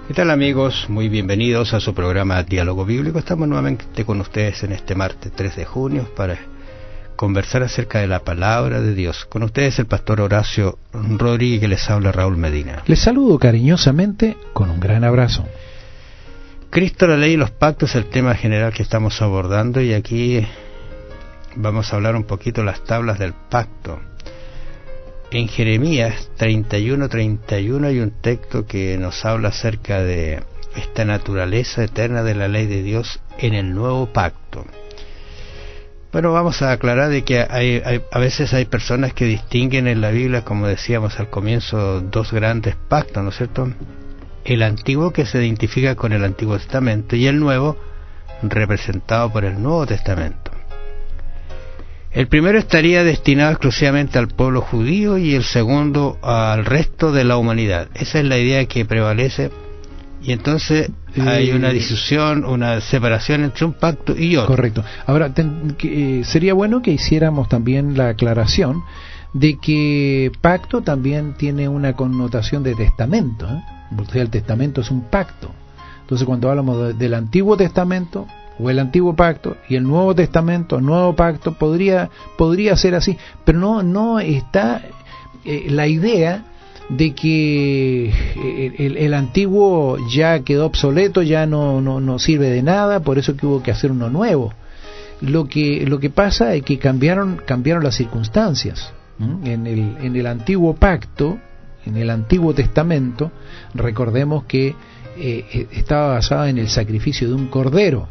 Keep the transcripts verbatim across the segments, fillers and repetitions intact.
¿Qué tal, amigos? Muy bienvenidos a su programa Diálogo Bíblico. Estamos nuevamente con ustedes en este martes tres de junio para conversar acerca de la palabra de Dios. Con ustedes el pastor Horacio Rodríguez, que les habla Raúl Medina. Les saludo cariñosamente con un gran abrazo. Cristo, la ley y los pactos es el tema general que estamos abordando, y aquí vamos a hablar un poquito de las tablas del pacto. En Jeremías treinta y uno treinta y uno hay un texto que nos habla acerca de esta naturaleza eterna de la ley de Dios en el nuevo pacto. Bueno, vamos a aclarar de que hay, hay, a veces hay personas que distinguen en la Biblia, como decíamos al comienzo, dos grandes pactos, ¿no es cierto? El antiguo, que se identifica con el Antiguo Testamento, y el nuevo, representado por el Nuevo Testamento. El primero estaría destinado exclusivamente al pueblo judío y el segundo al resto de la humanidad. Esa es la idea que prevalece, y entonces eh, hay una discusión, una separación entre un pacto y otro. Correcto. Ahora, ten, que, eh, sería bueno que hiciéramos también la aclaración de que pacto también tiene una connotación de testamento, ¿eh? O sea, el testamento es un pacto. Entonces, cuando hablamos de, del Antiguo Testamento o el Antiguo Pacto y el Nuevo Testamento, el Nuevo Pacto, podría podría ser así, pero no no está eh, la idea de que el, el, el antiguo ya quedó obsoleto, ya no, no no sirve de nada, por eso que hubo que hacer uno nuevo. Lo que lo que pasa es que cambiaron cambiaron las circunstancias. ¿Mm? En el en el Antiguo Pacto, en el Antiguo Testamento, recordemos que eh, estaba basada en el sacrificio de un cordero.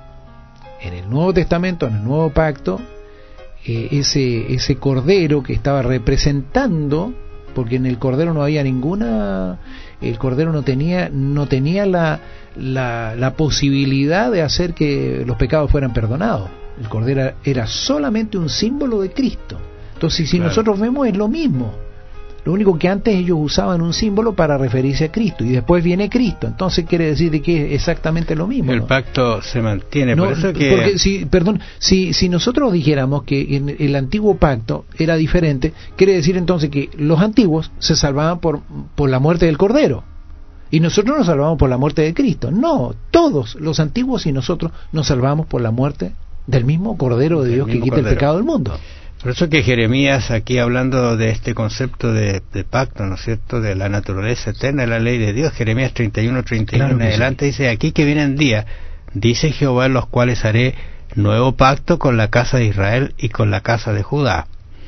En el Nuevo Testamento, en el Nuevo Pacto, eh, ese ese cordero que estaba representando, porque en el cordero no había ninguna, el cordero no tenía no tenía la la, la posibilidad de hacer que los pecados fueran perdonados. El cordero era solamente un símbolo de Cristo. Entonces, si claro, nosotros vemos, es lo mismo. Lo único que antes ellos usaban un símbolo para referirse a Cristo, y después viene Cristo. Entonces quiere decir de que es exactamente lo mismo. El ¿no? pacto se mantiene, no, por eso que... Porque, si, perdón, si, si nosotros dijéramos que en el antiguo pacto era diferente, quiere decir entonces que los antiguos se salvaban por, por la muerte del Cordero, y nosotros nos salvamos por la muerte de Cristo. No, todos los antiguos y nosotros nos salvamos por la muerte del mismo Cordero de Dios que quita Cordero. El pecado del mundo. Por eso que Jeremías, aquí hablando de este concepto de, de pacto, ¿no es cierto?, de la naturaleza eterna de la ley de Dios, Jeremías treinta y uno treinta y uno claro en adelante, sí. Dice: aquí que vienen días, dice Jehová, en los cuales haré nuevo pacto con la casa de Israel y con la casa de Judá.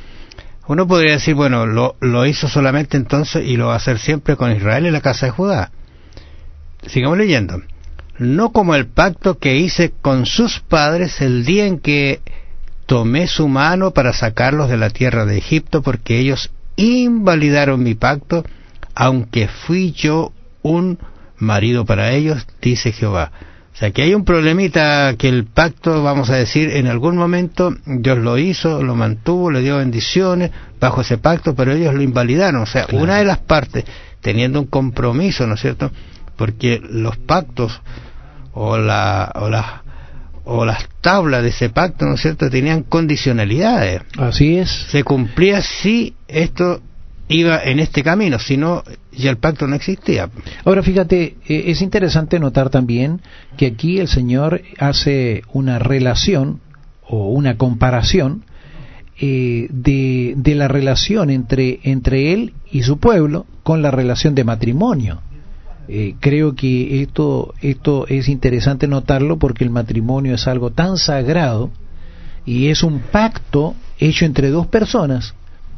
Uno podría decir, bueno, lo, lo hizo solamente entonces y lo va a hacer siempre con Israel y la casa de Judá. Sigamos leyendo. No como el pacto que hice con sus padres el día en que tomé su mano para sacarlos de la tierra de Egipto, porque ellos invalidaron mi pacto, aunque fui yo un marido para ellos, dice Jehová. O sea, que hay un problemita, que el pacto, vamos a decir, en algún momento Dios lo hizo, lo mantuvo, le dio bendiciones bajo ese pacto, pero ellos lo invalidaron. O sea, claro, una de las partes, teniendo un compromiso, ¿no es cierto?, porque los pactos o la o las o las tablas de ese pacto, ¿no es cierto?, tenían condicionalidades. Así es. Se cumplía si esto iba en este camino, si no, ya el pacto no existía. Ahora, fíjate, eh, es interesante notar también que aquí el Señor hace una relación o una comparación eh, de, de la relación entre, entre Él y su pueblo con la relación de matrimonio. Eh, creo que esto esto es interesante notarlo, porque el matrimonio es algo tan sagrado y es un pacto hecho entre dos personas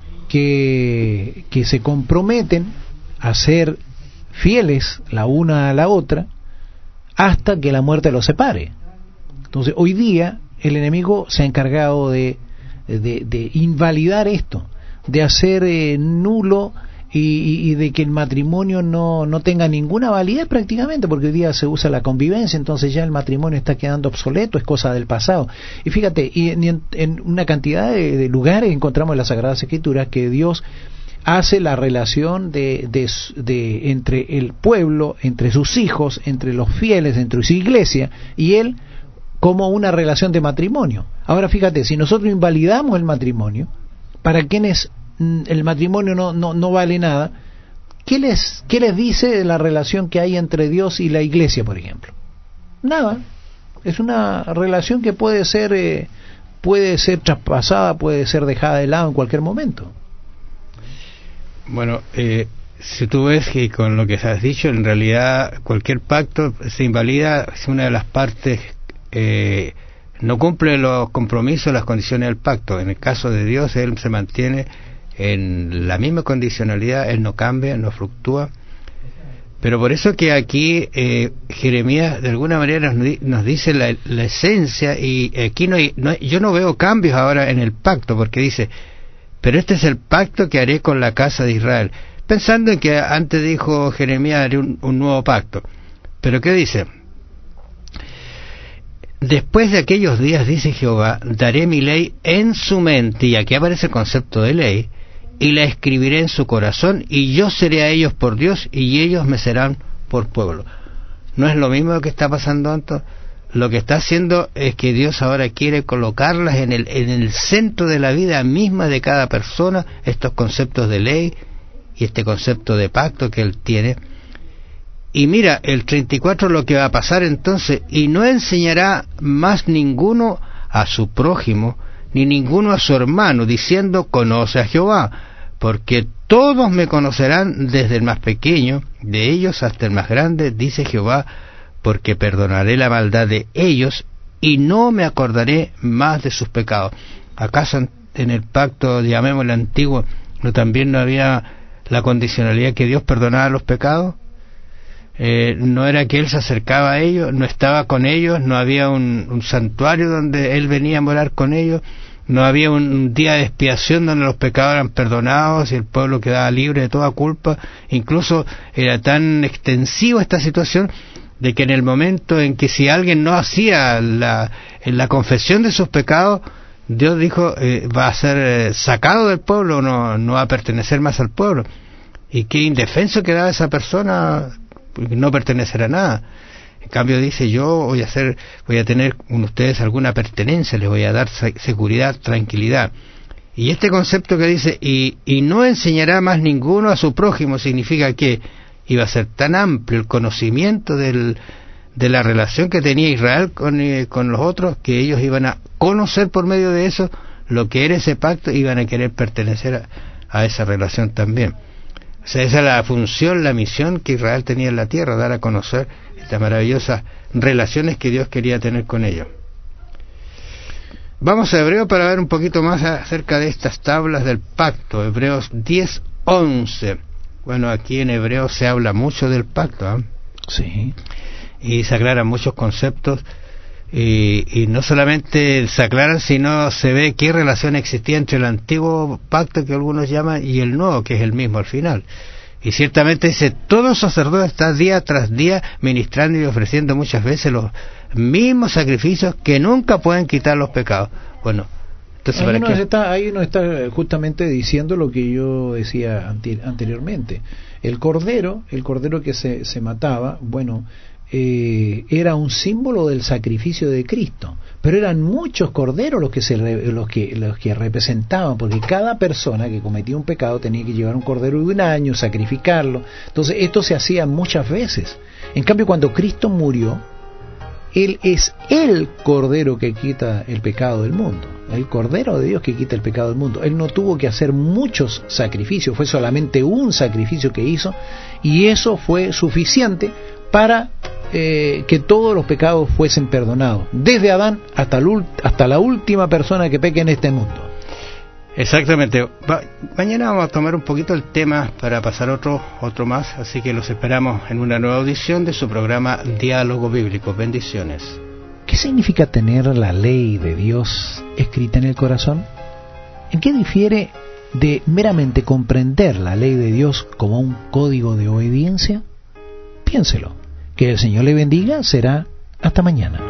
que, que se comprometen a ser fieles la una a la otra hasta que la muerte los separe. Entonces, hoy día el enemigo se ha encargado de, de, de invalidar esto, de hacer eh, nulo Y, y, y de que el matrimonio no, no tenga ninguna validez prácticamente, porque hoy día se usa la convivencia, entonces ya el matrimonio está quedando obsoleto, es cosa del pasado. Y fíjate, y en, en una cantidad de, de lugares encontramos en las Sagradas Escrituras que Dios hace la relación de, de, de entre el pueblo, entre sus hijos, entre los fieles, entre su iglesia y Él, como una relación de matrimonio. Ahora fíjate, si nosotros invalidamos el matrimonio, para quienes el matrimonio no, no, no vale nada, ¿qué les, qué les dice de la relación que hay entre Dios y la iglesia, por ejemplo? Nada. Es una relación que puede ser, eh, puede ser traspasada, puede ser dejada de lado en cualquier momento. Bueno, eh, si tú ves que con lo que has dicho, en realidad cualquier pacto se invalida si una de las partes eh, no cumple los compromisos, las condiciones del pacto. En el caso de Dios, Él se mantiene en la misma condicionalidad, Él no cambia, no fluctúa. Pero por eso que aquí eh, Jeremías de alguna manera nos, nos dice la, la esencia, y aquí no, hay, no hay, yo no veo cambios ahora en el pacto, porque dice, pero este es el pacto que haré con la casa de Israel, pensando en que antes dijo Jeremías haré un, un nuevo pacto. Pero ¿qué dice? Después de aquellos días, dice Jehová, daré mi ley en su mente, y aquí aparece el concepto de ley, y la escribiré en su corazón, y yo seré a ellos por Dios, y ellos me serán por pueblo. ¿No es lo mismo que está pasando antes? Lo que está haciendo es que Dios ahora quiere colocarlas en el, en el centro de la vida misma de cada persona, estos conceptos de ley y este concepto de pacto que Él tiene. Y mira, el treinta y cuatro lo que va a pasar entonces, y no enseñará más ninguno a su prójimo, ni ninguno a su hermano, diciendo, conoce a Jehová, porque todos me conocerán, desde el más pequeño de ellos hasta el más grande, dice Jehová, porque perdonaré la maldad de ellos, y no me acordaré más de sus pecados. ¿Acaso en el pacto, llamémosle antiguo, no también no había la condicionalidad que Dios perdonaba los pecados? Eh, no era que Él se acercaba a ellos, no estaba con ellos, no había un, un santuario donde Él venía a morar con ellos, no había un, un día de expiación donde los pecados eran perdonados y el pueblo quedaba libre de toda culpa. Incluso era tan extensiva esta situación de que en el momento en que si alguien no hacía la, la confesión de sus pecados, Dios dijo, eh, va a ser eh, sacado del pueblo, no, no va a pertenecer más al pueblo. Y qué indefenso quedaba esa persona, no pertenecer a nada. En cambio dice, yo voy a hacer, voy a tener con ustedes alguna pertenencia, les voy a dar seguridad, tranquilidad. Y este concepto que dice, y, y no enseñará más ninguno a su prójimo, significa que iba a ser tan amplio el conocimiento del, de la relación que tenía Israel con, eh, con los otros, que ellos iban a conocer por medio de eso lo que era ese pacto, iban a querer pertenecer a, a esa relación también. O sea, esa es la función, la misión que Israel tenía en la tierra, dar a conocer estas maravillosas relaciones que Dios quería tener con ellos. Vamos a Hebreo para ver un poquito más acerca de estas tablas del pacto. Hebreos diez once. Bueno, aquí en Hebreo se habla mucho del pacto, ¿eh? Sí. Y se aclaran muchos conceptos. Y, y no solamente se aclaran, sino se ve qué relación existía entre el antiguo pacto, que algunos llaman, y el nuevo, que es el mismo al final. Y ciertamente dice, todo sacerdote está día tras día ministrando y ofreciendo muchas veces los mismos sacrificios que nunca pueden quitar los pecados. Bueno, entonces ahí, ¿para uno qué? está, ahí uno está justamente diciendo lo que yo decía ante, anteriormente. El cordero, el cordero que se, se mataba, bueno, Eh, era un símbolo del sacrificio de Cristo, pero eran muchos corderos los que se los que los que representaban, porque cada persona que cometía un pecado tenía que llevar un cordero de un año, sacrificarlo. Entonces esto se hacía muchas veces. En cambio, cuando Cristo murió, Él es el cordero que quita el pecado del mundo, el cordero de Dios que quita el pecado del mundo. Él no tuvo que hacer muchos sacrificios, fue solamente un sacrificio que hizo, y eso fue suficiente para eh, que todos los pecados fuesen perdonados, desde Adán hasta, el, hasta la última persona que peque en este mundo. Exactamente. Va, mañana vamos a tomar un poquito el tema para pasar otro otro más, así que los esperamos en una nueva audición de su programa Diálogo Bíblico. Bendiciones. ¿Qué significa tener la ley de Dios escrita en el corazón? ¿En qué difiere de meramente comprender la ley de Dios como un código de obediencia? Piénselo. Que el Señor le bendiga. Será hasta mañana.